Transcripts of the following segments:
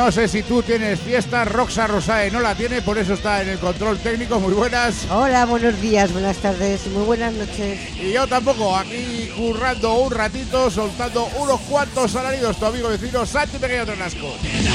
No sé si tú tienes fiesta. Roxa Rosae no la tiene, por eso está en el control técnico. Muy buenas. Hola, buenos días, buenas tardes, muy buenas noches. Y yo tampoco, aquí currando un ratito, soltando unos cuantos salarios. Tu amigo vecino Santi Pequeño Ternasco.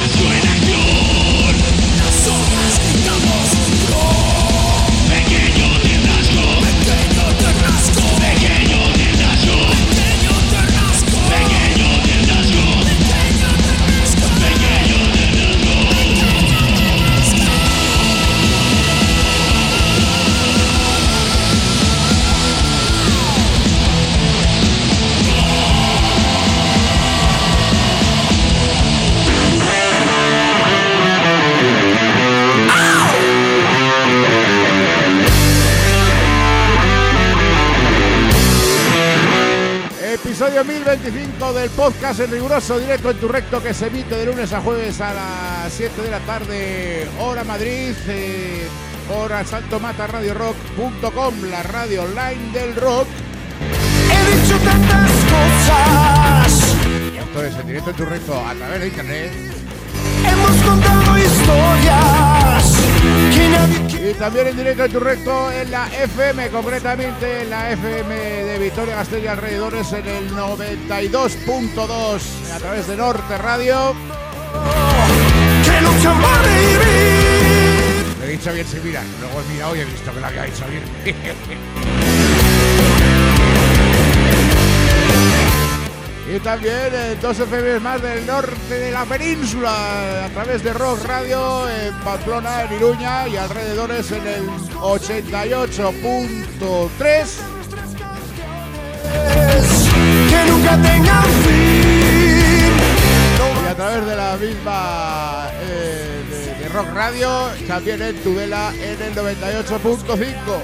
Episodio 1025 del podcast en riguroso directo en tu recto, que se emite de lunes a jueves a las 7 de la tarde, hora Madrid, hora saltomataradiorock.com, la radio online del rock. He dicho tantas cosas, Esto es en directo en tu recto a través de internet. hemos contado historias que nadie Y también en directo en tu recto en la FM, concretamente en la FM de Vitoria-Gasteiz y alrededores en el 92.2 a través de Norte Radio. que luchan para vivir. Lo he dicho bien, sí, mira, luego he mirado y he visto que lo había dicho bien. Y también 2 FM más del norte de la península a través de Rock Radio en Pamplona, en Iruña y alrededores en el 88.3. Que nunca tengan fin. Y a través de la misma de Rock Radio, también en Tudela en el 98.5.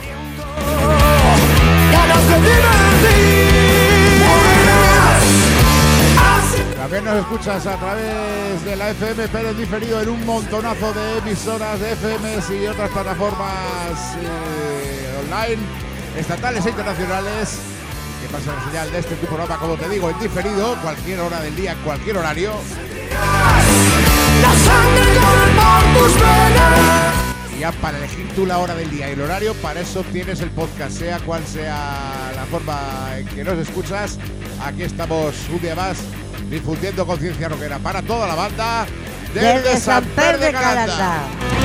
Ganas de divertir. Volverás. También nos escuchas a través de la FM, pero en diferido en un montonazo de emisoras de FMs y otras plataformas online, estatales e internacionales, que pasan la señal de este tu programa, como te digo, en diferido, cualquier hora del día, en cualquier horario. La sangre corre por tus venas. Y ya para elegir tú la hora del día y el horario, para eso tienes el podcast, sea cual sea la forma en que nos escuchas. Aquí estamos un día más difundiendo conciencia rockera para toda la banda desde Sant Pere de Calanda.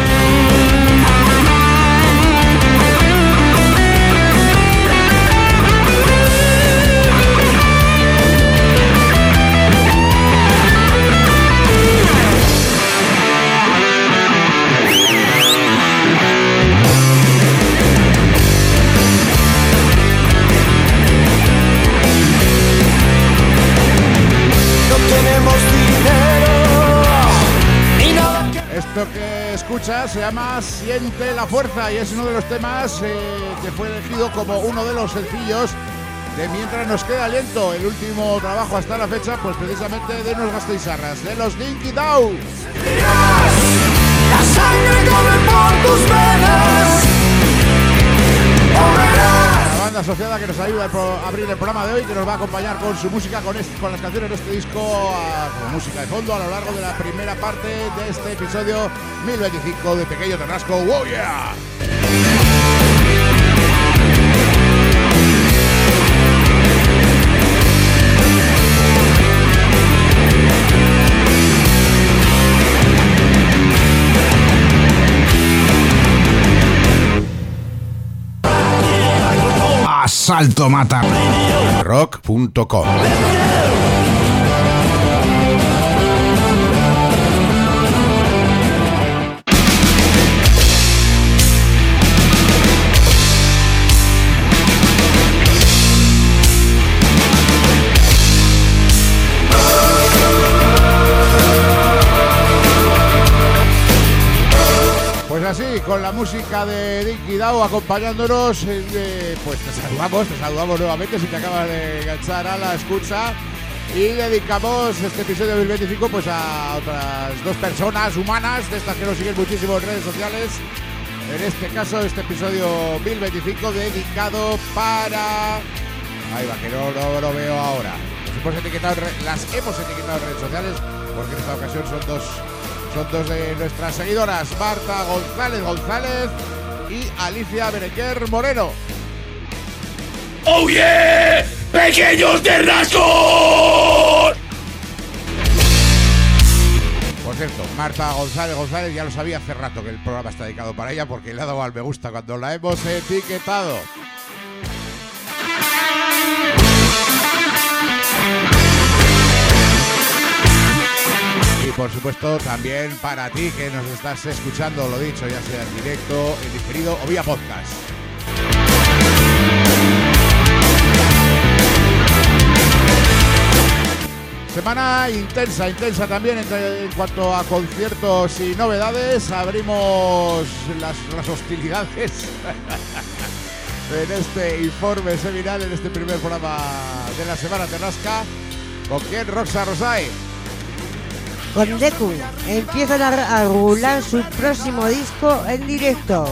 Tenemos dinero y nada que... Esto que escuchas se llama Siente la Fuerza y es uno de los temas que fue elegido como uno de los sencillos de Mientras nos queda aliento, el último trabajo hasta la fecha, pues precisamente de unos gasteizarras, de los Dinky Dow. La sangre corre por tus venas. Volverás. La banda asociada que nos ayuda a abrir el programa de hoy, que nos va a acompañar con su música, con las canciones de este disco, con música de fondo a lo largo de la primera parte de este episodio 1025 de Pequeño Ternasco. ¡Wow, yeah! Asalto Mata Rock.com. Pues así, con la música de Dinky Dow acompañándonos, pues te saludamos nuevamente si te acabas de enganchar a la escucha. Y dedicamos este episodio 2025 pues a otras 2 personas humanas, de estas que nos siguen muchísimo en redes sociales. En este caso, este episodio 1025 dedicado para... Ahí va, que no lo veo ahora. Las hemos etiquetado en redes sociales, porque en esta ocasión son Son dos de nuestras seguidoras, Marta González y Alicia Berenguer Moreno. ¡Oh yeah! ¡Pequeños de rasgos! Por cierto, Marta González ya lo sabía hace rato que el programa está dedicado para ella porque le ha dado al me gusta cuando la hemos etiquetado. Y por supuesto también para ti que nos estás escuchando, lo dicho, ya sea en directo, en diferido o vía podcast. Semana intensa también en cuanto a conciertos y novedades. Abrimos las hostilidades en este informe semanal, en este primer programa de la Semana Terrasca. ¿Con quién, Roxa Rosay? Con Deku. Empiezan a rular su próximo disco en directo.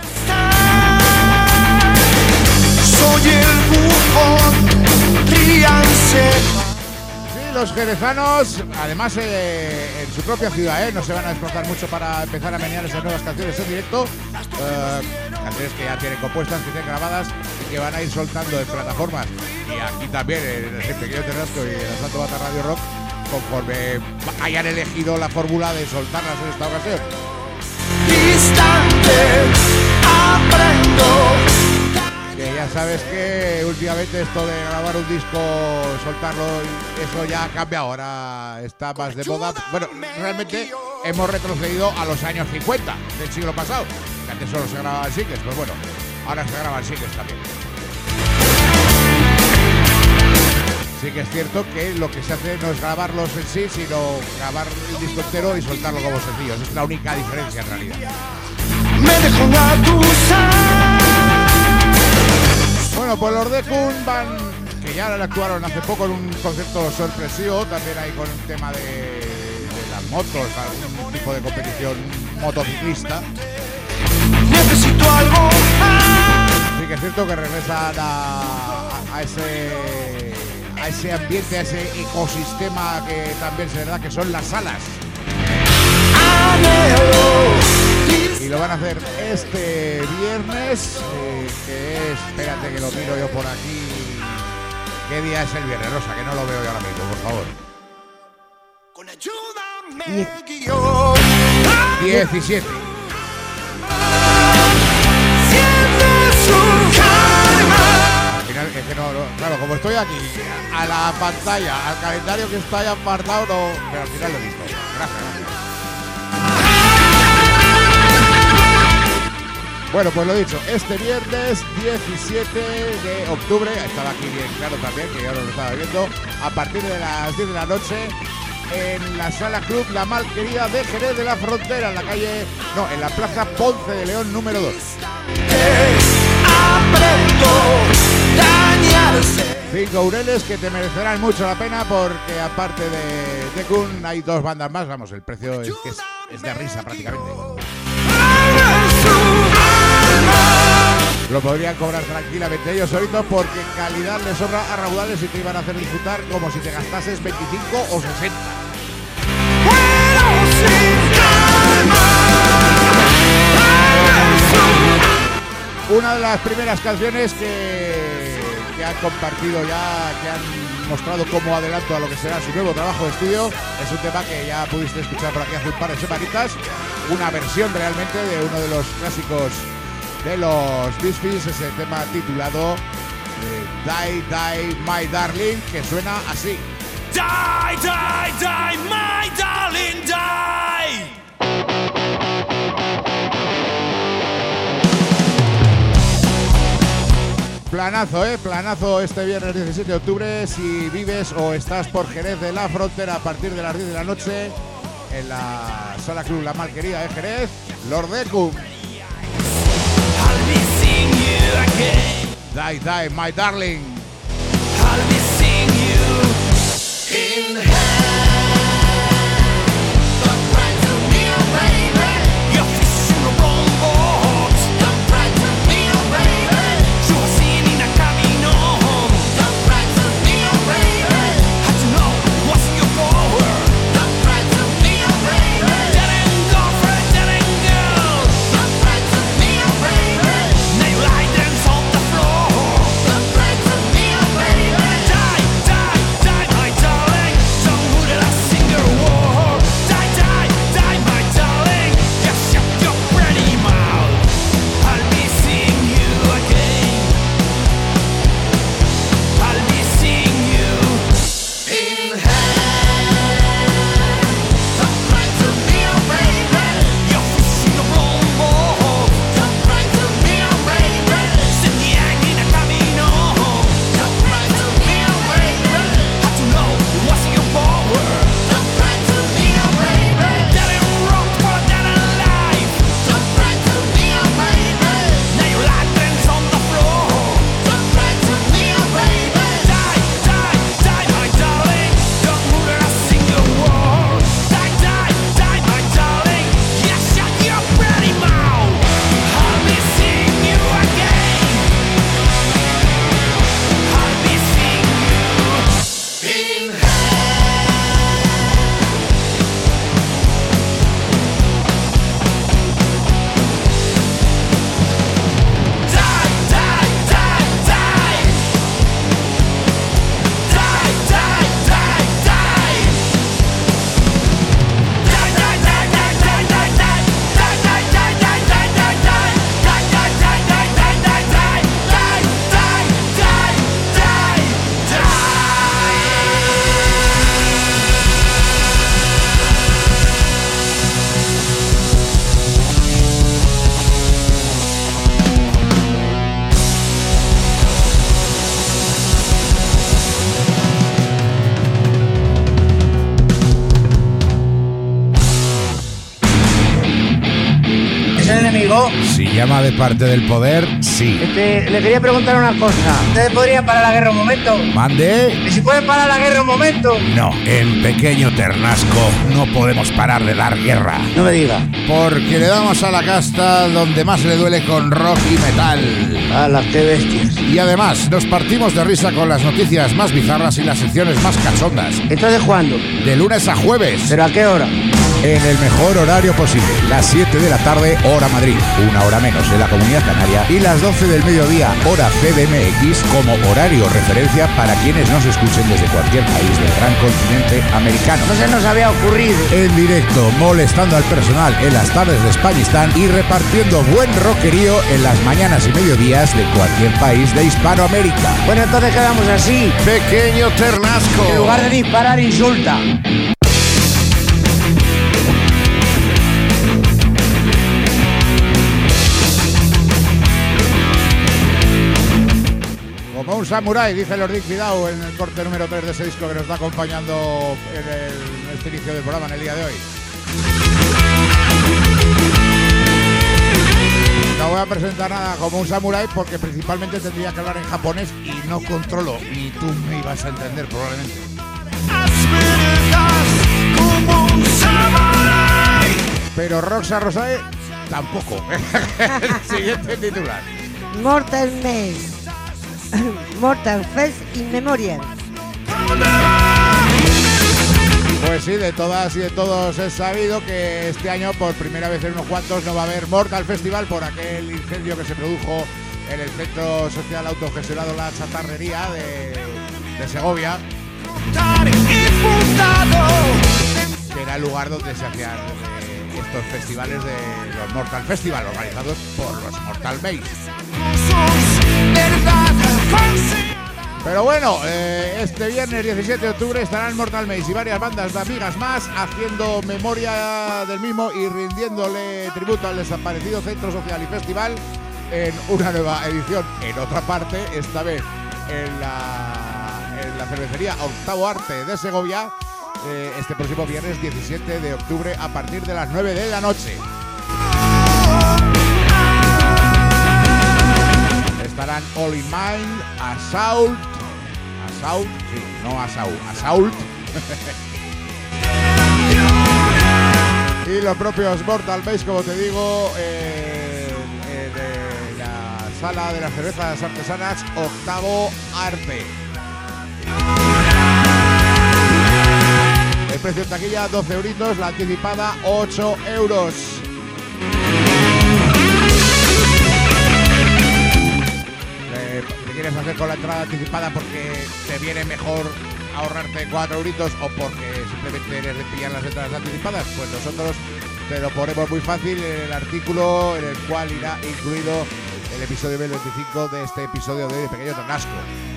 Soy el bufón, ríanse. Los jerezanos, además en su propia ciudad, no se van a desplazar mucho para empezar a menear esas nuevas canciones en directo. Canciones que ya tienen compuestas, que tienen grabadas y que van a ir soltando en plataformas. Y aquí también, en el Pequeño Terrasco y en el Santo Bata Radio Rock, conforme hayan elegido la fórmula de soltarlas en esta ocasión. Distante, aprendo. Que ya sabes que últimamente esto de grabar un disco, soltarlo, eso ya cambia, ahora está más de moda. Bueno, realmente hemos retrocedido a los años 50 del siglo pasado, que antes solo se grababan singles, pues bueno, ahora se graban singles también. Sí que es cierto que lo que se hace no es grabarlos en sí, sino grabar el disco entero y soltarlo como sencillo. Esa es la única diferencia en realidad. Me dejo engatusar. Bueno, pues los Dekun van, que ya actuaron hace poco en un concierto sorpresivo, también ahí con un tema de las motos, algún tipo de competición motociclista. Necesito algo más. Sí que es cierto que regresan a ese ambiente, a ese ecosistema que también se da, que son las salas. Y lo van a hacer este viernes, que es, espérate que lo miro yo por aquí. ¿Qué día es el viernes, Rosa? Que no lo veo yo ahora mismo, por favor. Con ayuda me guió. 17. Siente su calma. Al final, es que no, claro, como estoy aquí, a la pantalla, al calendario que está ahí apartado, no, pero al final lo he visto. Gracias. Bueno, pues lo dicho, este viernes 17 de octubre, estaba aquí bien claro también, que ya lo estaba viendo, a partir de las 10 de la noche, en la Sala Club La Malquería de Jerez de la Frontera, en la Plaza Ponce de León número 2. Dañarse. 5 eureles que te merecerán mucho la pena porque aparte de Dekun hay 2 bandas más, vamos, el precio es de risa prácticamente. Lo podrían cobrar tranquilamente ellos solitos porque calidad les sobra a raudales y te iban a hacer disfrutar como si te gastases 25 o 60. Una de las primeras canciones que han compartido ya, que han mostrado como adelanto a lo que será su nuevo trabajo de estudio, es un tema que ya pudiste escuchar por aquí hace un par de semanitas, una versión realmente de uno de los clásicos de los Misfits, ese tema titulado Die, Die, My Darling, que suena así. Die, die, die, my darling, die. Planazo, planazo este viernes 17 de octubre. Si vives o estás por Jerez de la Frontera a partir de las 10 de la noche, en la Sala Club La Malquería de Jerez, Lord Dekun. Die, die, my darling. I'll be seeing you in hell. Don't cry to me, oh baby. You're fishing the wrong boat. Don't cry to me, oh baby. You're seen in a camino. Don't cry to me, oh baby. Had to know what's your power. Don't cry to me, oh baby. enemigo? Si llama de parte del poder, sí. Le quería preguntar una cosa. ¿Ustedes podrían parar la guerra un momento? ¿Mande? ¿Y si pueden parar la guerra un momento? No, en Pequeño Ternasco no podemos parar de dar guerra. No me diga. Porque le damos a la casta donde más le duele con rock y metal. ¡Hala, qué bestias! Y además, nos partimos de risa con las noticias más bizarras y las secciones más cachondas. ¿Entonces cuándo? De lunes a jueves. ¿Pero a qué hora? En el mejor horario posible. Las 7 de la tarde, hora Madrid. Una hora menos en la Comunidad Canaria. Y las 12 del mediodía, hora CDMX, como horario referencia para quienes nos escuchen desde cualquier país del gran continente americano. No se nos había ocurrido. En directo, molestando al personal en las tardes de Españistán y repartiendo buen rockerío en las mañanas y mediodías de cualquier país de Hispanoamérica. Bueno, entonces quedamos así. Pequeño Ternasco. En lugar de disparar, insulta. Como un samurái, dice Lord Dick Vidau en el corte número 3 de ese disco que nos está acompañando en este inicio del programa, en el día de hoy. No voy a presentar nada como un samurái porque principalmente tendría que hablar en japonés y no controlo, ni tú me ibas a entender probablemente. Pero Roxa Rosae tampoco. Siguiente titular. Mortal Maze. Mortal Fest in Memoriam. Pues sí, de todas y de todos es sabido que este año, por primera vez en unos cuantos, no va a haber Mortal Festival por aquel incendio que se produjo en el Centro Social Autogestionado La Chatarrería de Segovia, que era el lugar donde se hacían estos festivales de los Mortal Festival, organizados por los Mortal Maze. Pero bueno, este viernes 17 de octubre estarán Mortal Maze y varias bandas de amigas más haciendo memoria del mismo y rindiéndole tributo al desaparecido Centro Social y Festival en una nueva edición. En otra parte, esta vez en la cervecería Octavo Arte de Segovia, este próximo viernes 17 de octubre a partir de las 9 de la noche. Estarán All in Mind, Assault, sí, no Assault, y los propios Mortal Maze, como te digo, en la sala de las cervezas artesanas Octavo Arte. El precio en taquilla 12 euritos, la anticipada 8 euros. ¿Qué quieres hacer con la entrada anticipada porque te viene mejor ahorrarte 4 euritos o porque simplemente eres de pillar las entradas anticipadas? Pues nosotros te lo ponemos muy fácil en el artículo en el cual irá incluido el episodio 1025 de este episodio de Pequeño Ternasco.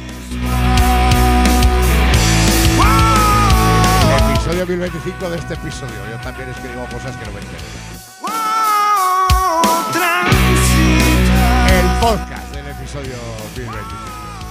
Episodio 1025 de este episodio. Yo también escribo cosas que no me entiendo. El podcast del episodio 1025.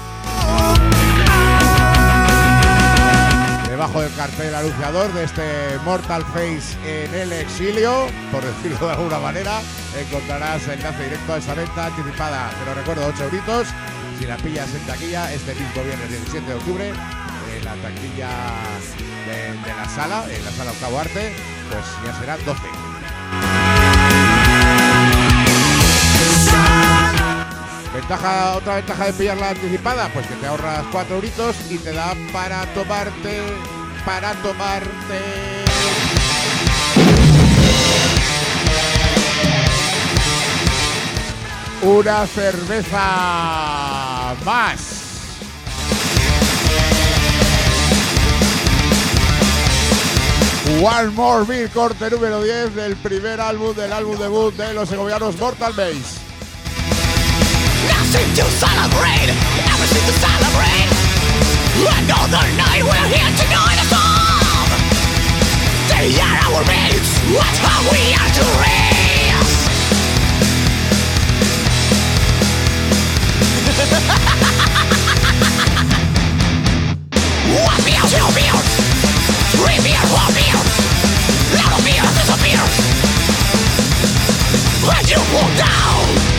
Debajo del cartel anunciador de este Mortal Face en el exilio, por decirlo de alguna manera, encontrarás enlace directo a esa venta anticipada. Te lo recuerdo, 8 euritos. Si la pillas en taquilla este mismo viernes 17 de octubre, en la taquilla de la sala, en la sala Octavo Arte, pues ya serán 12. Otra ventaja de pillar la anticipada, pues que te ahorras 4 euritos y te da para tomarte una cerveza más. One More Beer, corte número 10 del primer álbum, del álbum debut de los segovianos Mortal Maze. Nothing to celebrate, everything to celebrate. Another night, we're here tonight as all. They are our mates, what how we are to raise. One beer, two beers, three beers, four beers. Lot of beers disappears. And you down.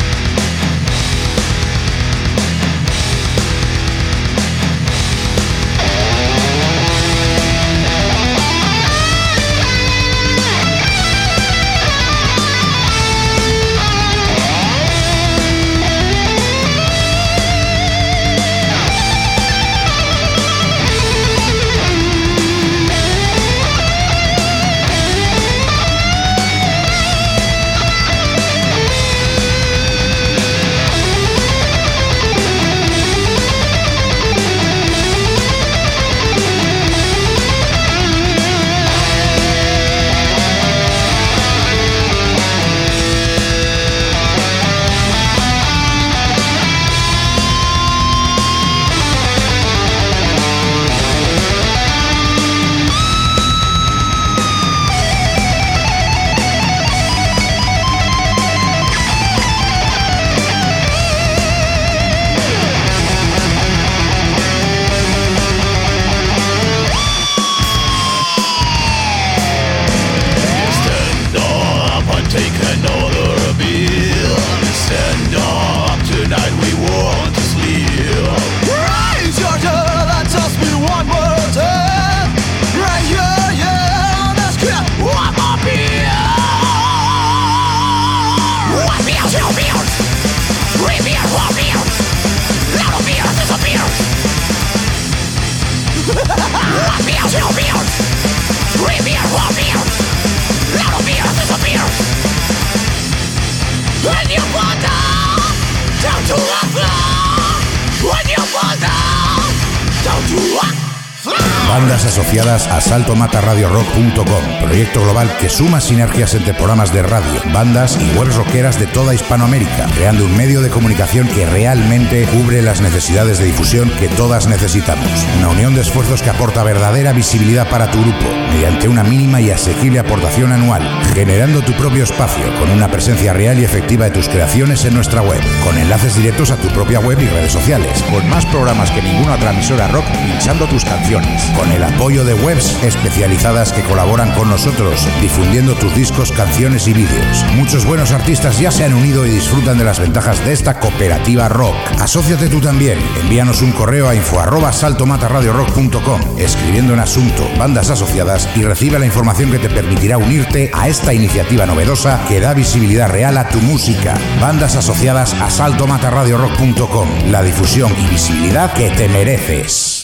Bandas asociadas a saltomatarradiorock.com, proyecto global que suma sinergias entre programas de radio, bandas y webs rockeras de toda Hispanoamérica, creando un medio de comunicación que realmente cubre las necesidades de difusión que todas necesitamos. Una unión de esfuerzos que aporta verdadera visibilidad para tu grupo, mediante una mínima y asequible aportación anual, generando tu propio espacio con una presencia real y efectiva de tus creaciones en nuestra web, con enlaces directos a tu propia web y redes sociales, con más programas que ninguna otra emisora rock pinchando tus canciones, con el apoyo de webs especializadas que colaboran con nosotros, difundiendo tus discos, canciones y vídeos. Muchos buenos artistas ya se han unido y disfrutan de las ventajas de esta cooperativa rock. Asóciate tú también. Envíanos un correo a info@saltomatarradiorock.com, escribiendo en asunto bandas asociadas, y recibe la información que te permitirá unirte a esta iniciativa novedosa que da visibilidad real a tu música. Bandas asociadas a saltomatarradiorock.com, la difusión y visibilidad que te mereces.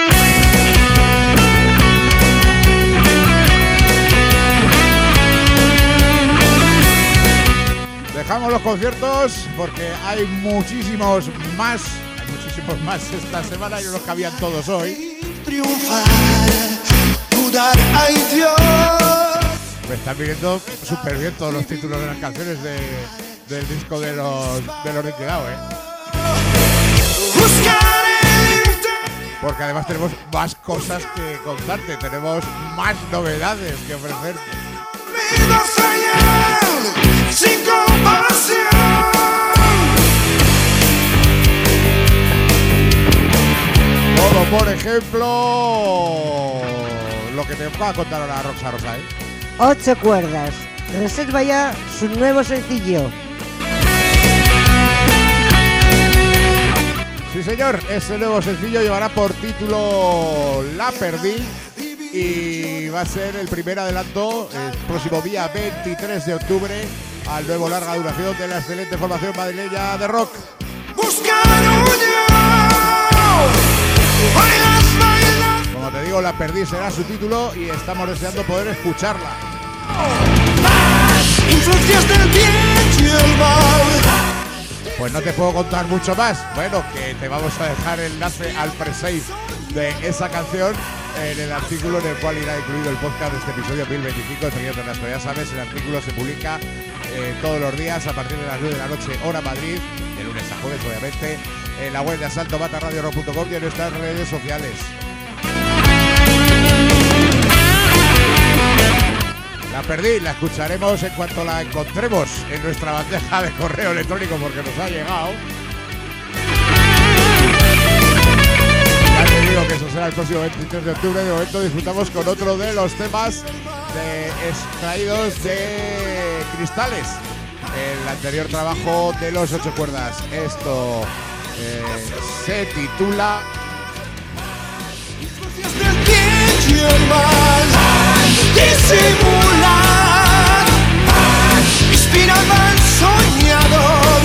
Dejamos los conciertos porque hay muchísimos más. Esta semana y no los cabían todos hoy. Triunfar, mudar, ay Dios. Me están viniendo súper bien todos los títulos de las canciones del disco de los Ricky Dao, porque además tenemos más cosas que contarte, tenemos más novedades que ofrecerte. Sin comparación. Como por ejemplo lo que te va a contar ahora Roxa Rosa, 8 cuerdas. Reserva ya su nuevo sencillo. Sí señor, ese nuevo sencillo llevará por título La Perdí y va a ser el primer adelanto el próximo día 23 de octubre al nuevo larga duración de la excelente formación madrileña de rock. Como te digo, La Perdí será su título y estamos deseando poder escucharla. Influencias del bien y el mal. Pues no te puedo contar mucho más. Bueno, que te vamos a dejar el enlace al pre-save de esa canción en el artículo en el cual irá incluido el podcast de este episodio 1025 de Sonido Terrestre. Ya sabes, el artículo se publica todos los días a partir de las 9 de la noche, hora Madrid, de lunes a jueves, obviamente, en la web de saltomatarradiorock.com y en nuestras redes sociales. La Perdí, la escucharemos en cuanto la encontremos en nuestra bandeja de correo electrónico porque nos ha llegado. Ya te digo que eso será el próximo 23 de octubre. De momento disfrutamos con otro de los temas extraídos de Cristales, el anterior trabajo de los 8 cuerdas. Esto se titula Del bien y el mal disimulan, inspiraban soñador.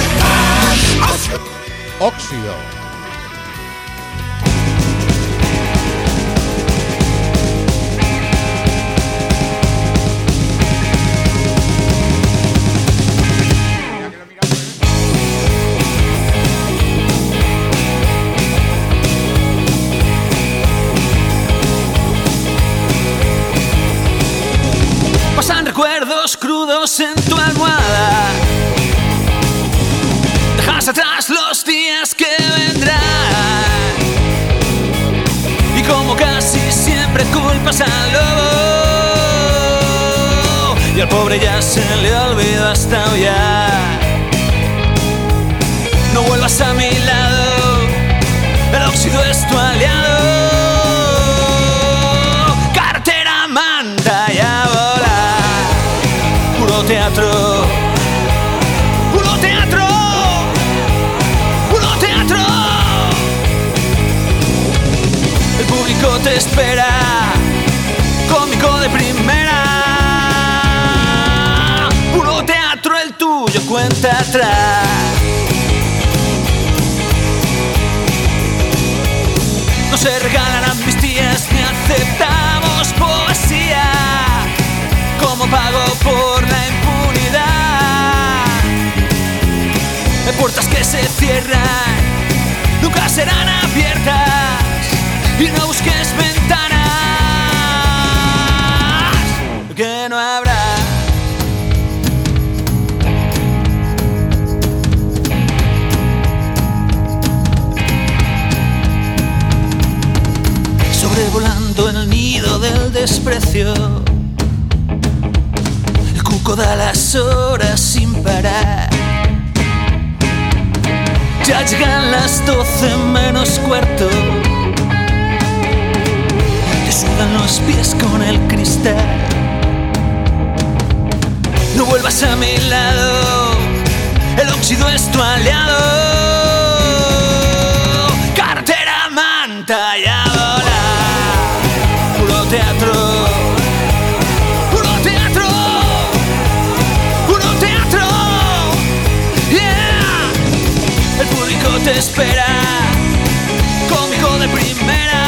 Óxido. Pasan recuerdos crudos en tu almohada. Dejas atrás los días que vendrán. Y como casi siempre culpas al lobo, y al pobre ya se le olvidó hasta aullar. No vuelvas a mi lado, el óxido es tu aliado. Cartera, manta y a volar. Puro teatro, puro teatro, puro teatro. El público te espera, cómico de primera. Puro teatro el tuyo, cuenta atrás. No se regalan amnistías ni aceptamos poesía como pago por la impunidad. Hay puertas que se cierran, nunca serán abiertas, y no busques ventanas que no habrá. Sobrevolando el nido del desprecio, el cuco da las horas sin parar. Ya llegan las 12 menos cuarto. Te sudan los pies con el cristal. No vuelvas a mi lado, el óxido es tu aliado. Cartera, manta y a volar. Puro teatro, puro teatro, puro teatro. Yeah. El público te espera, cómico de primera.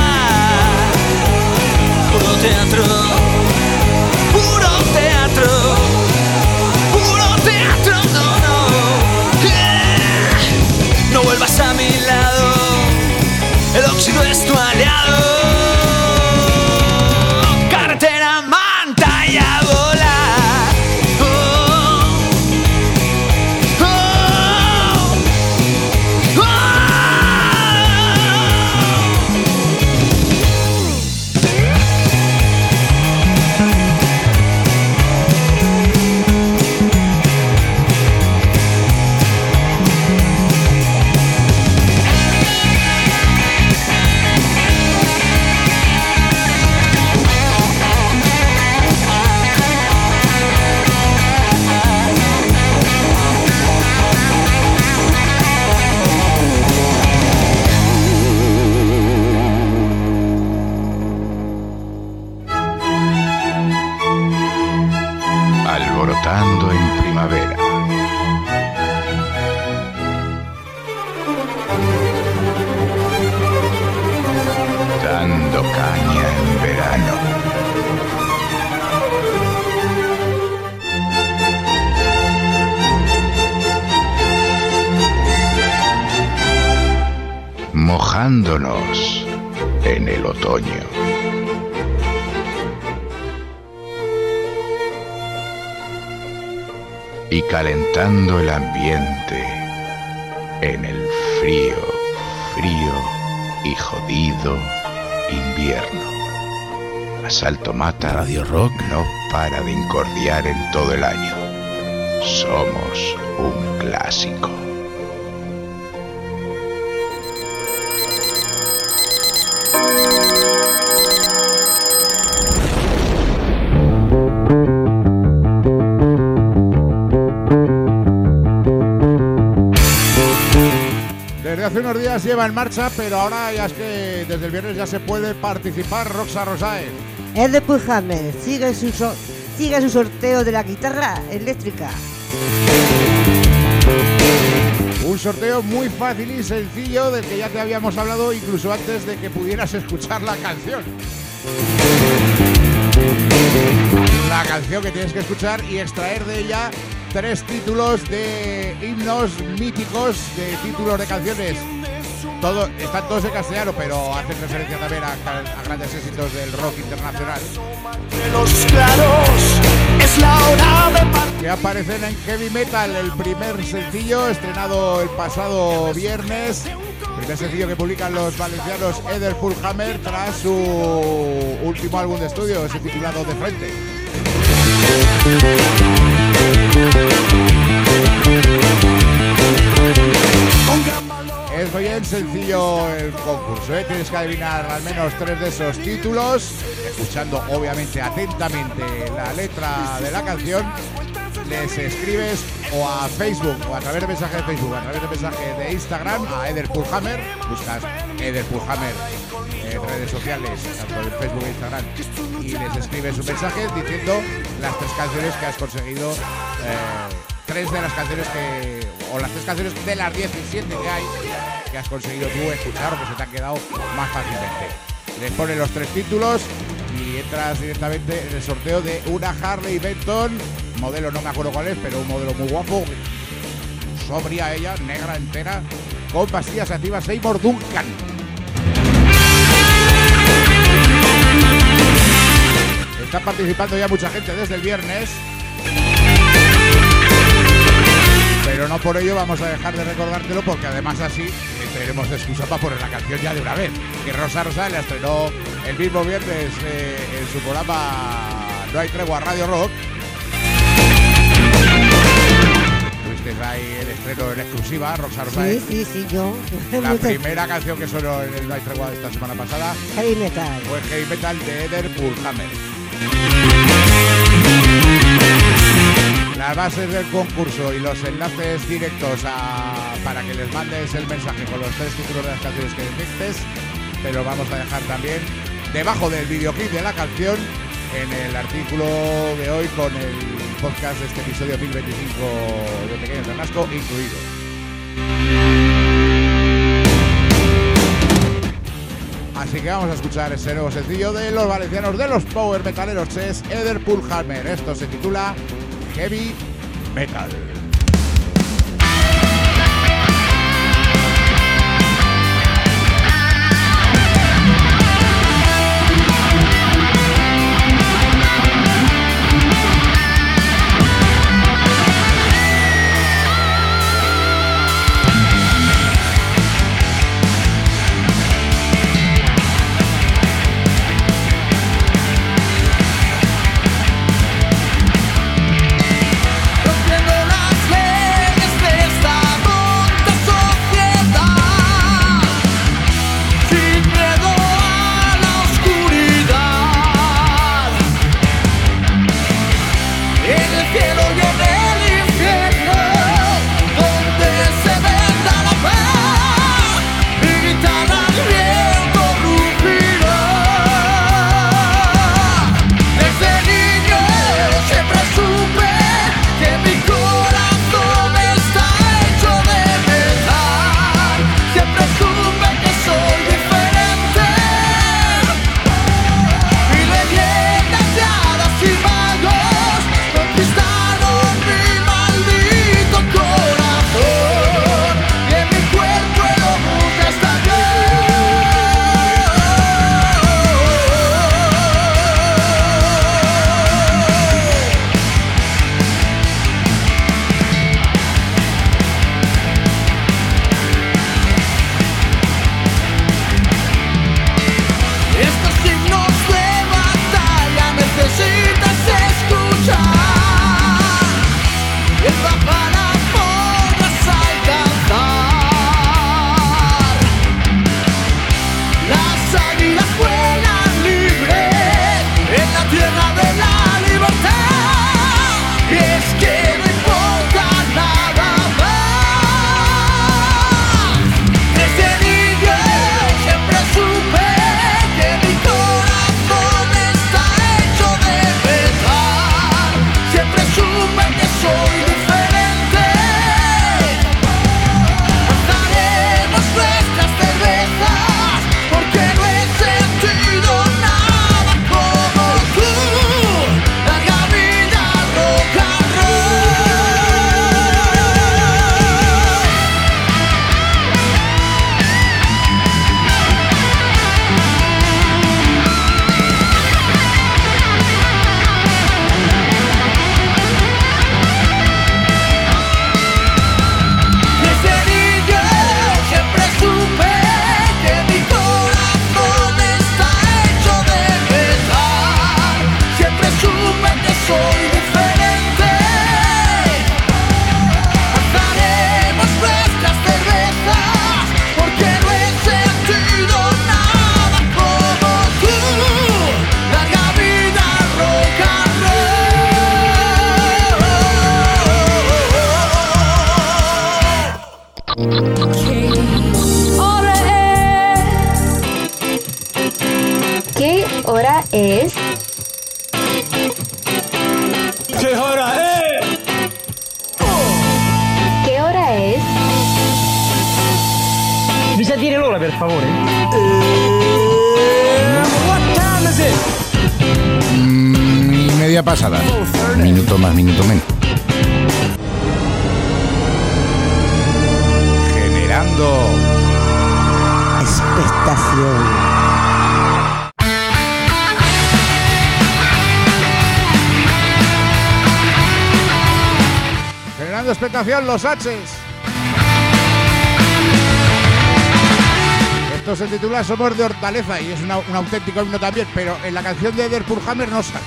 Puro teatro, puro teatro, puro teatro. No, no. Yeah. No vuelvas a mi lado, el óxido es tu aliado. Cartera, manta y a volar. Oh, oh, oh. Alborotando en primavera. Dando caña en verano. Mojándonos en el otoño. Y calentando el ambiente en el frío, frío y jodido invierno. Asalto Mata Radio Rock no para de incordiar en todo el año. Somos un clásico. hace unos días lleva en marcha, pero ahora ya es que desde el viernes ya se puede participar. Roxa Rosae. Eder Pullhammer sigue su sorteo de la guitarra eléctrica. Un sorteo muy fácil y sencillo del que ya te habíamos hablado incluso antes de que pudieras escuchar la canción. La canción que tienes que escuchar y extraer de ella 3 títulos de himnos míticos, de títulos de canciones. Están todos en castellano, pero hacen referencia también a grandes éxitos del rock internacional. Los claros es la hora de Que aparecen en Heavy Metal, el primer sencillo estrenado el pasado viernes. Primer sencillo que publican los valencianos Eder Pullhammer tras su último álbum de estudio, ese titulado De Frente. Es bien sencillo el concurso, ¿eh? Tienes que adivinar al menos 3 de esos títulos, escuchando obviamente atentamente la letra de la canción. Les escribes o a Facebook o a través de mensaje de Facebook, o a través de mensaje de Instagram a Eder Pullhammer, buscas Eder Pullhammer en redes sociales, tanto en Facebook e Instagram, y les escribes un mensaje diciendo las 3 canciones que has conseguido, 3 de las canciones o las 3 canciones de las 17 que hay que has conseguido tú escuchar o que se te han quedado más fácilmente. Les pones los 3 títulos y entras directamente en el sorteo de una Harley Benton, modelo no me acuerdo cuál es, pero un modelo muy guapo, sobria ella, negra entera, con pastillas activas Seymour Duncan. Está participando ya mucha gente desde el viernes, pero no por ello vamos a dejar de recordártelo, porque además así tenemos excusa para poner la canción ya de una vez. Que Rosa la estrenó el mismo viernes en su programa No hay tregua Radio Rock. Tuviste ahí el estreno en exclusiva, Rosa Rosa. Sí, yo. La primera canción que sonó en el No hay tregua de esta semana pasada Heavy Metal. fue Heavy Metal de Eder Pullhammer. Las bases del concurso y los enlaces directos para que les mandes el mensaje con los 3 títulos de las canciones que detectes, pero vamos a dejar también debajo del videoclip de la canción en el artículo de hoy con el podcast de este episodio 1025 de Pequeños de Rasco incluido. Así que vamos a escuchar ese nuevo sencillo de los valencianos, de los power metaleros, es Eder Pullhammer. Esto se titula Heavy Metal. rompiendo las ¿Qué hora es? ¿Qué hora es? ¿Qué hora es? Mi sa dire l'ora, per favore? What time is it? Y media pasada. Minuto más, minuto menos. Generando Expectación. Generando expectación, los H's. Esto se titula Somos de Hortaleza y es un auténtico himno también, pero en la canción de Der Purhammer no sale.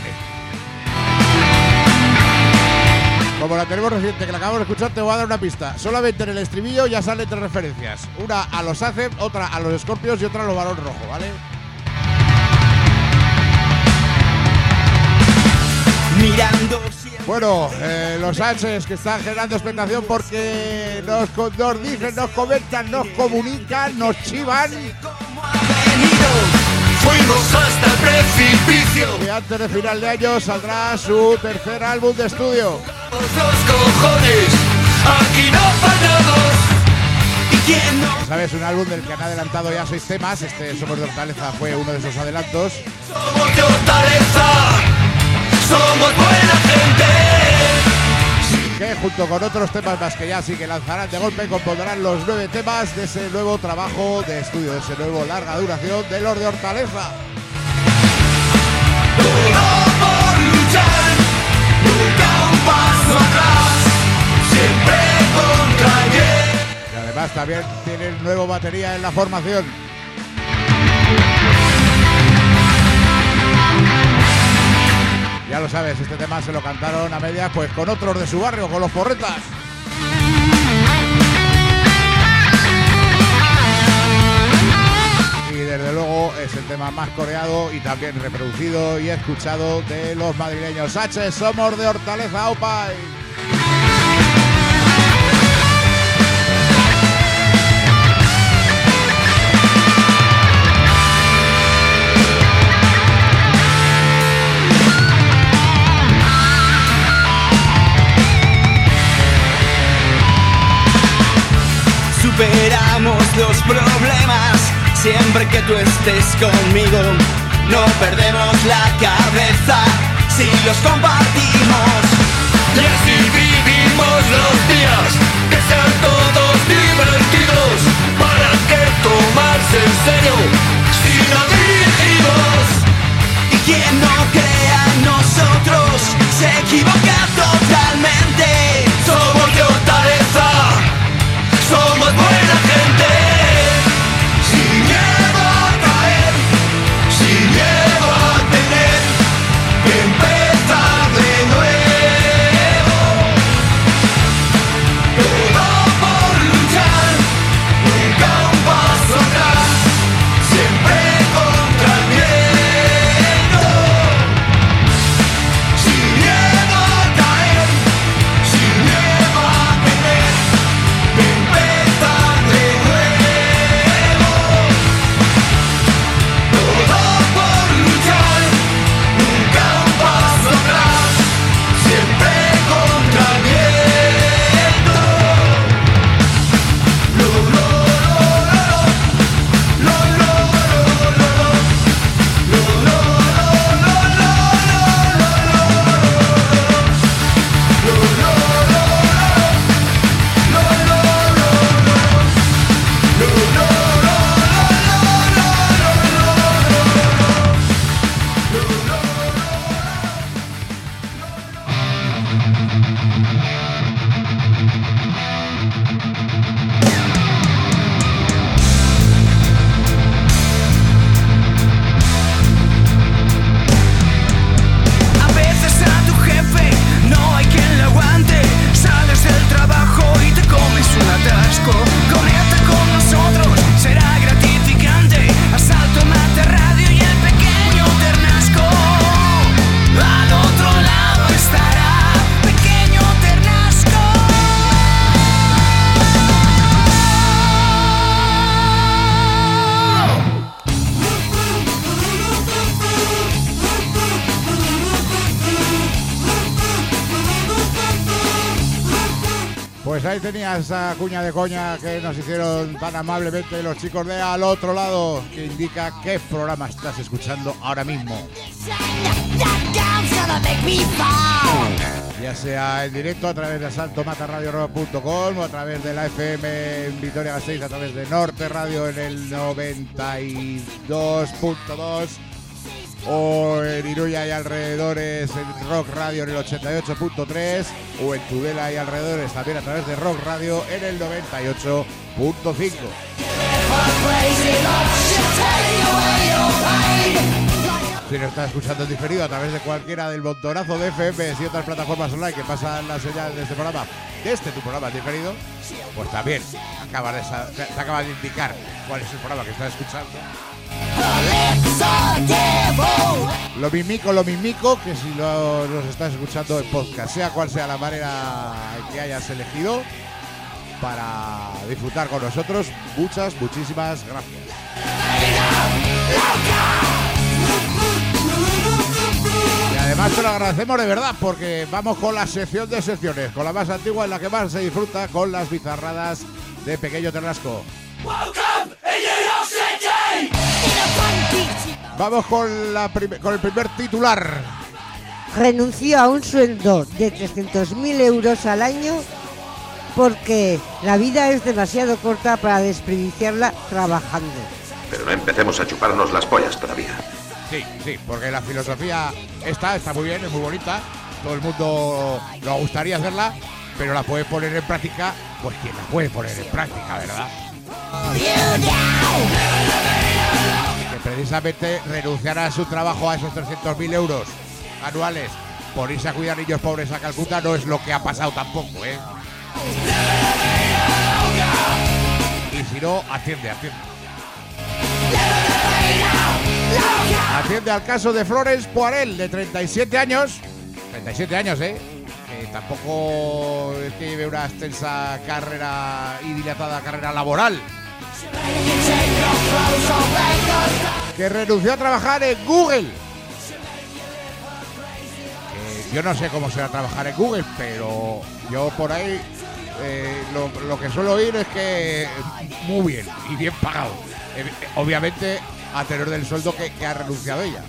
Como la tenemos reciente, que la acabamos de escuchar, te voy a dar una pista. Solamente en el estribillo ya salen 3 referencias. Una a los Acep, otra a los Scorpions y otra a los Barón Rojo, ¿vale? Mirando Bueno, los H's que están generando expectación porque nos dicen, nos comentan, nos comunican, nos chivan Fuimos hasta el precipicio. que antes de final de año saldrá su tercer álbum de estudio. Los cojones, aquí no fallamos. y quién no. ¿Sabes? Un álbum del que han adelantado ya 6 temas. Este Somos de Hortaleza fue uno de esos adelantos. Somos de Hortaleza, somos buena gente. Que junto con otros temas más que ya sí que lanzarán de golpe, compondrán los 9 temas de ese nuevo trabajo de estudio, de ese nuevo larga duración de los de Hortaleza. Todo por luchar, nunca un paso atrás, siempre contra el bien. Y además también tienen nuevo batería en la formación. Ya lo sabes, este tema se lo cantaron a medias pues con otros de su barrio, con los Porretas. Y desde luego es el tema más coreado y también reproducido y escuchado de los madrileños. H, somos de Hortaleza, Opay. Superamos los problemas siempre que tú estés conmigo. No perdemos la cabeza si los compartimos. Y así vivimos los días, que sean todos divertidos. ¿Para qué tomarse en serio si no dirigimos? Y quien no crea en nosotros se equivoca totalmente. Somos de Hortaleza, somos buena gente. Sin miedo a caer, sin miedo a tener que empezar de nuevo. Todo por luchar, nunca un paso atrás, siempre contra el viento. Sin miedo a caer, Pues ahí tenías esa cuña de coña que nos hicieron tan amablemente los chicos de Al Otro Lado, que indica qué programa estás escuchando ahora mismo. Ya sea en directo a través de saltomatarradiorock.com o a través de la FM en Vitoria-Gasteiz a través de Norte Radio en el 92.2 o en Iruya y alrededores en Rock Radio en el 88.3 o en Tudela y alrededores también a través de Rock Radio en el 98.5. Si nos estás escuchando en diferido a través de cualquiera del montonazo de FM y otras plataformas online que pasan la señal de este programa, tu programa diferido, pues también te acaba de indicar cuál es el programa que estás escuchando. Lo mismico que si los estás escuchando en podcast, sea cual sea la manera que hayas elegido para disfrutar con nosotros, muchísimas gracias. Y además te lo agradecemos de verdad porque vamos con la sección de secciones, con la más antigua en la que más se disfruta, con las bizarradas de Pequeño Ternasco. Vamos con el primer titular. Renunció a un sueldo de 300.000 euros al año porque la vida es demasiado corta para desperdiciarla trabajando. Pero no empecemos a chuparnos las pollas todavía. Sí, porque la filosofía está muy bien, es muy bonita. Todo el mundo nos gustaría hacerla, pero la puede poner en práctica, pues quien la puede poner en práctica, ¿verdad? Que precisamente renunciar a su trabajo a esos 300.000 euros anuales por irse a cuidar niños pobres a Calcuta no es lo que ha pasado tampoco, ¿eh? Y si no, atiende. Atiende al caso de Florence Poirel, de 37 años. 37 años, que tampoco es que lleve una extensa carrera y dilatada carrera laboral. Que renunció a trabajar en Google. Yo no sé cómo será trabajar en Google, pero yo por ahí lo que suelo oír es que muy bien y bien pagado. Obviamente a tenor del sueldo que ha renunciado ella.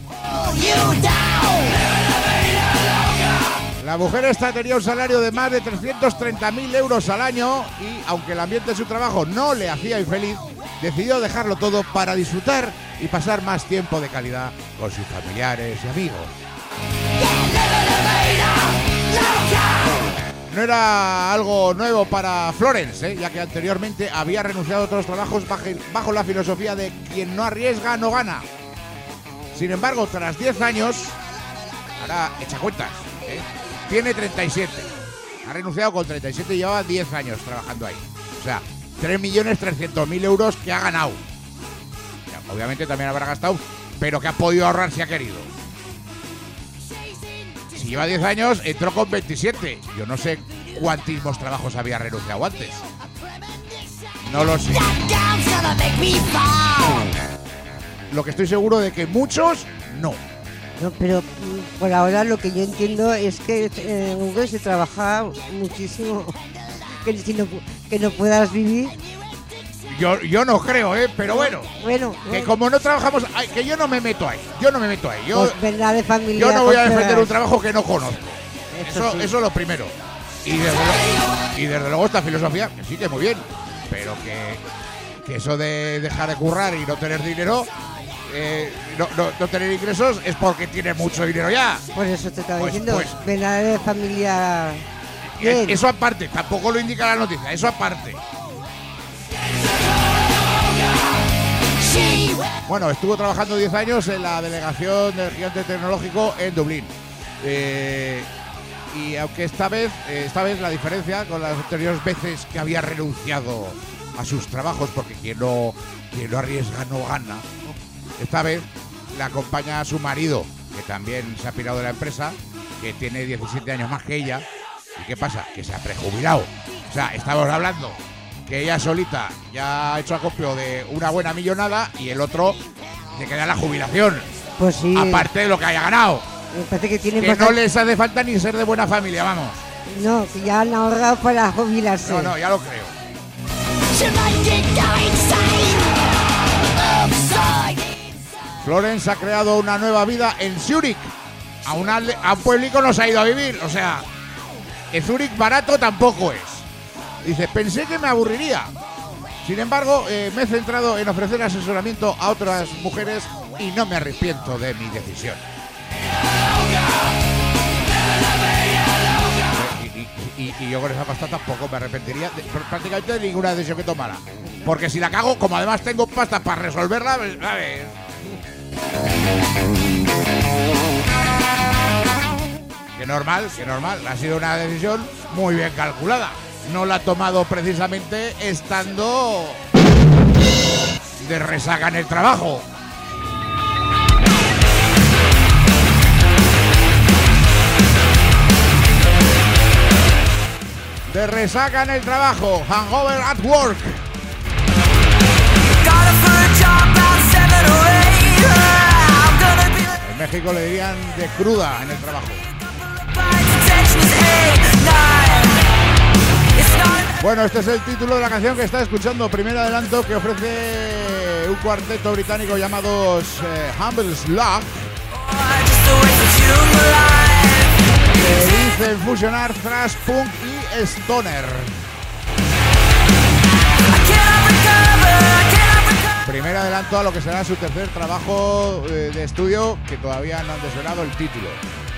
La mujer esta tenía un salario de más de 330.000 euros al año y, aunque el ambiente de su trabajo no le hacía infeliz, decidió dejarlo todo para disfrutar y pasar más tiempo de calidad con sus familiares y amigos. No era algo nuevo para Florence, ya que anteriormente había renunciado a otros trabajos bajo la filosofía de quien no arriesga no gana. Sin embargo, tras 10 años, ahora echa cuentas, tiene 37. Ha renunciado con 37 y lleva 10 años trabajando ahí. O sea, 3.300.000 euros que ha ganado. Ya, obviamente también habrá gastado, pero que ha podido ahorrar si ha querido. Si lleva 10 años, entró con 27. Yo no sé cuántos trabajos había renunciado antes. No lo sé. Lo que estoy seguro de que muchos, no. No, pero por ahora lo que yo entiendo es que en Google se trabaja muchísimo, que no puedas vivir. Yo no creo, pero bueno. Que como no trabajamos, que yo no me meto ahí. Yo, pues verdad de familia. Yo no voy a defender un trabajo que no conozco. Eso es lo primero. Y desde luego esta filosofía, que sí que muy bien, pero que eso de dejar de currar y no tener dinero, no tener ingresos es porque tienes mucho dinero ya. Por eso te estaba diciendo, verdad de familia. Eso aparte, tampoco lo indica la noticia, eso aparte. Bueno, estuvo trabajando 10 años en la delegación del gigante tecnológico en Dublín. Y aunque esta vez la diferencia con las anteriores veces que había renunciado a sus trabajos, porque quien no arriesga no gana, esta vez le acompaña a su marido, que también se ha pirado de la empresa, que tiene 17 años más que ella. ¿Y qué pasa? Que se ha prejubilado. O sea, estamos hablando que ella solita ya ha hecho acopio de una buena millonada y el otro le queda la jubilación. Pues sí. Aparte de lo que haya ganado. Me parece que tiene que no les hace falta ni ser de buena familia, vamos. No, que ya han ahorrado para jubilarse. No, ya lo creo. Florence ha creado una nueva vida en Zúrich. A un pueblico no se ha ido a vivir. O sea, en Zúrich barato tampoco es. Dice, pensé que me aburriría. Sin embargo, me he centrado en ofrecer asesoramiento a otras mujeres y no me arrepiento de mi decisión. Y yo con esa pasta tampoco me arrepentiría prácticamente de ninguna decisión que tomara. Porque si la cago, como además tengo pasta para resolverla, ¿sabes? Que normal. Ha sido una decisión muy bien calculada. No la ha tomado precisamente estando de resaca en el trabajo. De resaca en el trabajo, hangover at work. En México le dirían de cruda en el trabajo. Bueno, este es el título de la canción que está escuchando, primer adelanto que ofrece un cuarteto británico llamados Humble Slug, que dicen fusionar thrash, punk y stoner. Primer adelanto a lo que será su tercer trabajo de estudio, que todavía no han desvelado el título.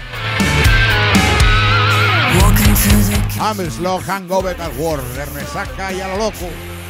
Humble Slug, hangover at work, de resaca y a lo loco.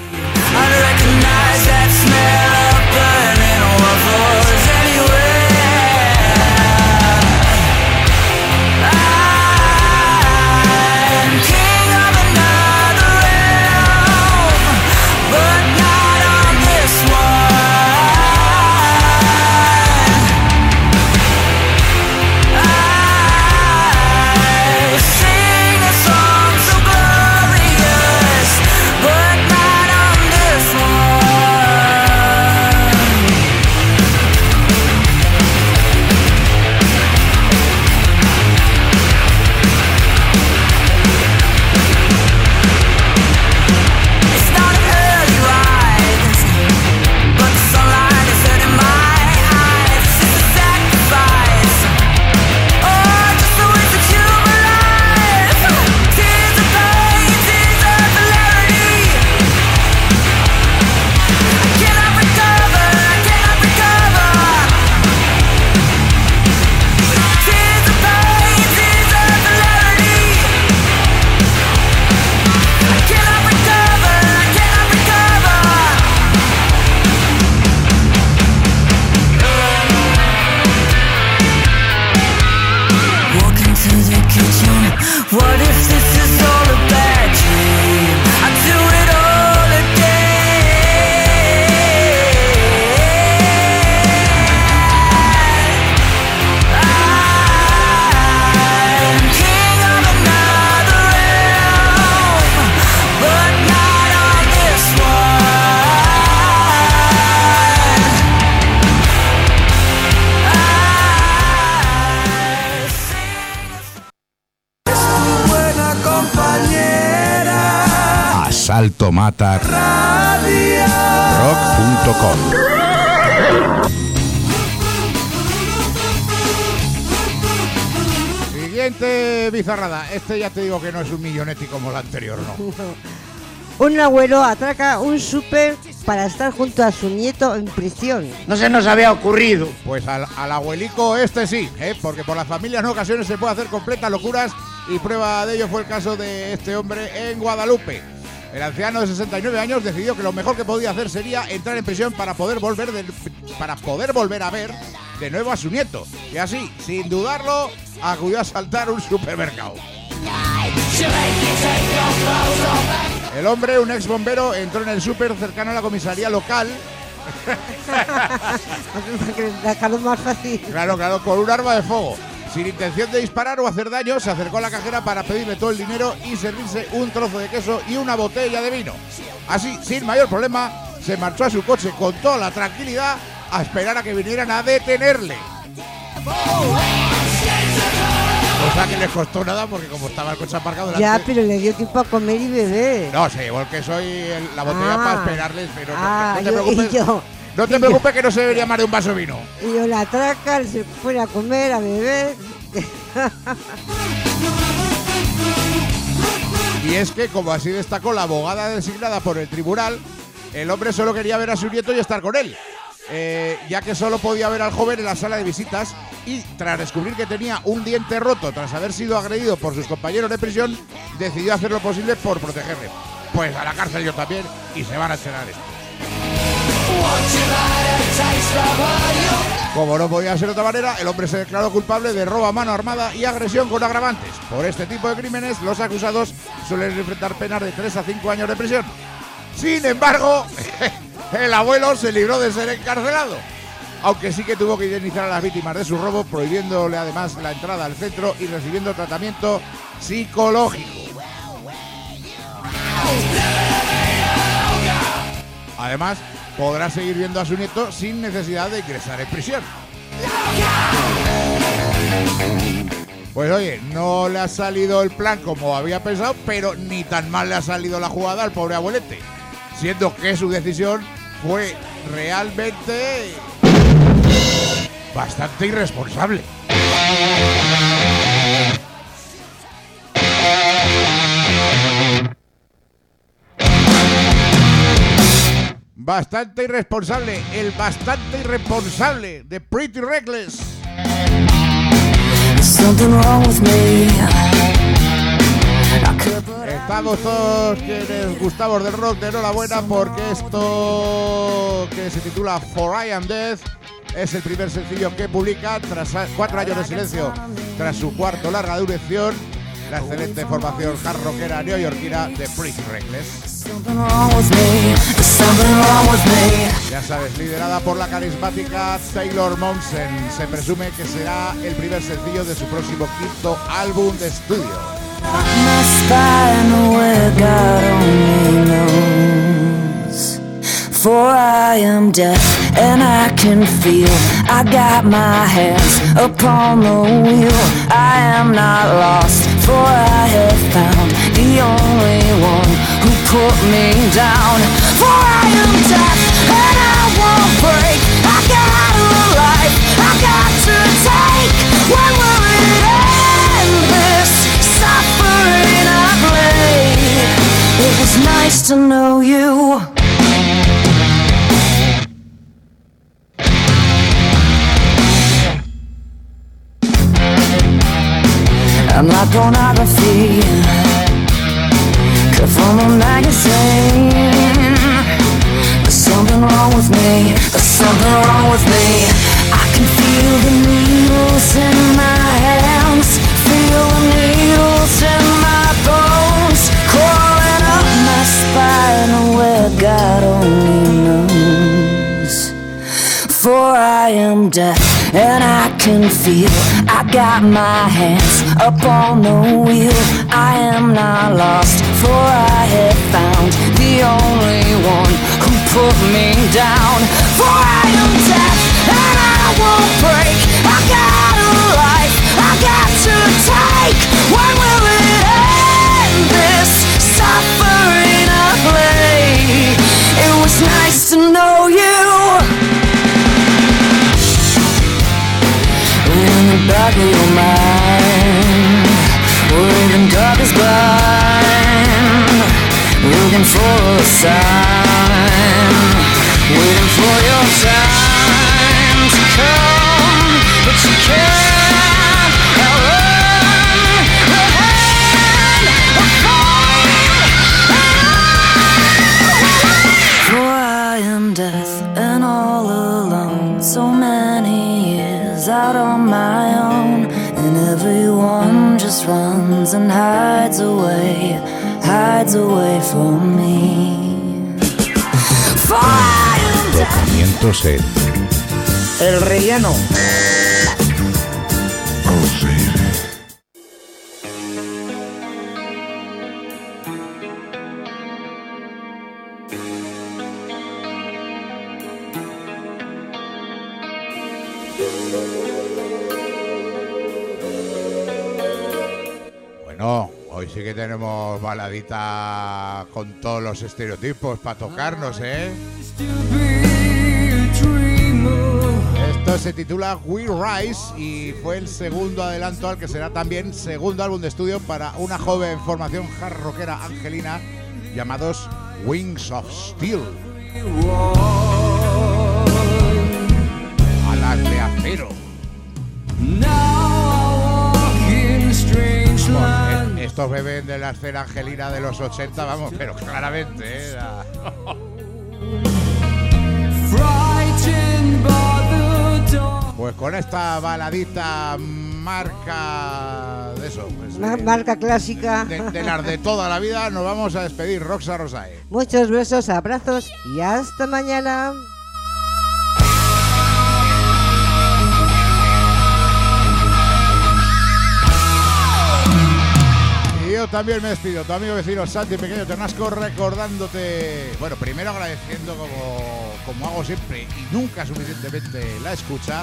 Asalto Mata Rock.com. Siguiente bizarrada. Este ya te digo que no es un millonetti como el anterior, ¿no? Un abuelo atraca un súper para estar junto a su nieto en prisión. No se nos había ocurrido. Pues al abuelico este sí, porque por las familias en ocasiones se puede hacer completas locuras y prueba de ello fue el caso de este hombre en Guadalupe. El anciano de 69 años decidió que lo mejor que podía hacer sería entrar en prisión para poder volver a ver de nuevo a su nieto. Y así, sin dudarlo, acudió a asaltar un supermercado. El hombre, un ex bombero, entró en el súper cercano a la comisaría local. Dejarlo más fácil. Claro, con un arma de fuego. Sin intención de disparar o hacer daño, se acercó a la cajera para pedirle todo el dinero y servirse un trozo de queso y una botella de vino. Así, sin mayor problema, se marchó a su coche con toda la tranquilidad a esperar a que vinieran a detenerle. Cosa que les costó nada porque como estaba el coche aparcado delante... Ya, pero le dio tiempo a comer y beber. No, se llevó el queso y la botella para esperarles, pero no te yo- preocupes. y yo- No te y preocupes que no se debería más de un vaso de vino. Y yo la traca, se fuera a comer, a beber. Y es que, como así destacó la abogada designada por el tribunal, el hombre solo quería ver a su nieto y estar con él, ya que solo podía ver al joven en la sala de visitas y, tras descubrir que tenía un diente roto tras haber sido agredido por sus compañeros de prisión, decidió hacer lo posible por protegerle. Pues a la cárcel yo también, y se van a enterar esto. Como no podía ser de otra manera, el hombre se declaró culpable de robo a mano armada y agresión con agravantes. Por este tipo de crímenes, los acusados suelen enfrentar penas de 3 a 5 años de prisión. Sin embargo, el abuelo se libró de ser encarcelado, aunque sí que tuvo que indemnizar a las víctimas de su robo, prohibiéndole además la entrada al centro y recibiendo tratamiento psicológico. Además, podrá seguir viendo a su nieto sin necesidad de ingresar en prisión. Pues oye, no le ha salido el plan como había pensado, pero ni tan mal le ha salido la jugada al pobre abuelete, siendo que su decisión fue realmente bastante irresponsable. Bastante irresponsable, el bastante irresponsable de Pretty Reckless. Estamos todos quienes gustamos del rock de enhorabuena porque esto que se titula For I Am Death es el primer sencillo que publica tras 4 años de silencio, tras su cuarto larga duración, la excelente formación hard rockera neoyorquina de Pretty Reckless. Ya sabes, liderada por la carismática Taylor Momsen, se presume que será el primer sencillo de su próximo 5º álbum de estudio. For I am deaf and I can feel. I got my hands upon the wheel. I am not lost, for I have found the only one who put me down. For I am deaf and I won't break. I got a life I got to take. When will it end, this suffering I played? It was nice to know you. I'm not pornography, cut from a magazine. There's something wrong with me, there's something wrong with me. I can feel the needles in my hands, feel the needles in my bones, crawling up my spine where God only knows. For I am deaf and I can feel. I got my hands up on the wheel. I am not lost, for I have found the only one who put me down. For I am deaf and I won't break. I got a life I got to take. When will it end, this suffering I play? It was nice to know you. In the back of your mind, waiting dark is blind, looking for a sign, waiting for your time to come, but you can't outrun the hand of fate. For I am death and all alone, so many years out on my own, and everyone just runs and hides away from me. For I am death. Tocamientos en El relleno. sí que tenemos baladita con todos los estereotipos para tocarnos, ¿eh? Esto se titula We Rise y fue el segundo adelanto al que será también segundo álbum de estudio para una joven formación hard rockera angelina llamados Wings of Steel. Alas de acero. Vamos, estos beben de la escena angelina de los 80, vamos, pero claramente, ¿eh? Pues con esta baladita marca de eso, pues, marca clásica de las de toda la vida, nos vamos a despedir. Roxa Rosae. Muchos besos, abrazos y hasta mañana. Y yo también me despido, tu amigo vecino Santi Pequeño Ternasco, recordándote, bueno, primero agradeciendo como hago siempre y nunca suficientemente la escucha.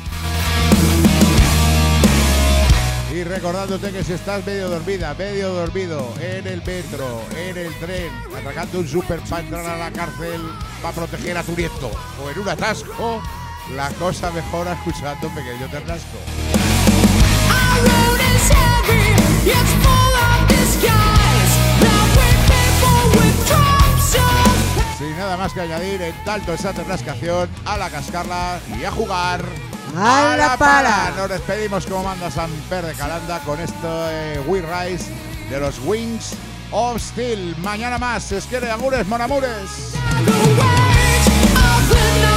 Y recordándote que si estás medio dormido en el metro, en el tren, atracando un súper para entrar a la cárcel para proteger a tu nieto o en un atasco, la cosa mejora escuchando Pequeño Ternasco. Sin nada más que añadir, en tanto esa ternascación, a la cascarla y a jugar a la pala. Nos despedimos como manda Samper de Calanda con esto We Rise de los Wings of Steel. Mañana más, si os quiere, amores, monamures.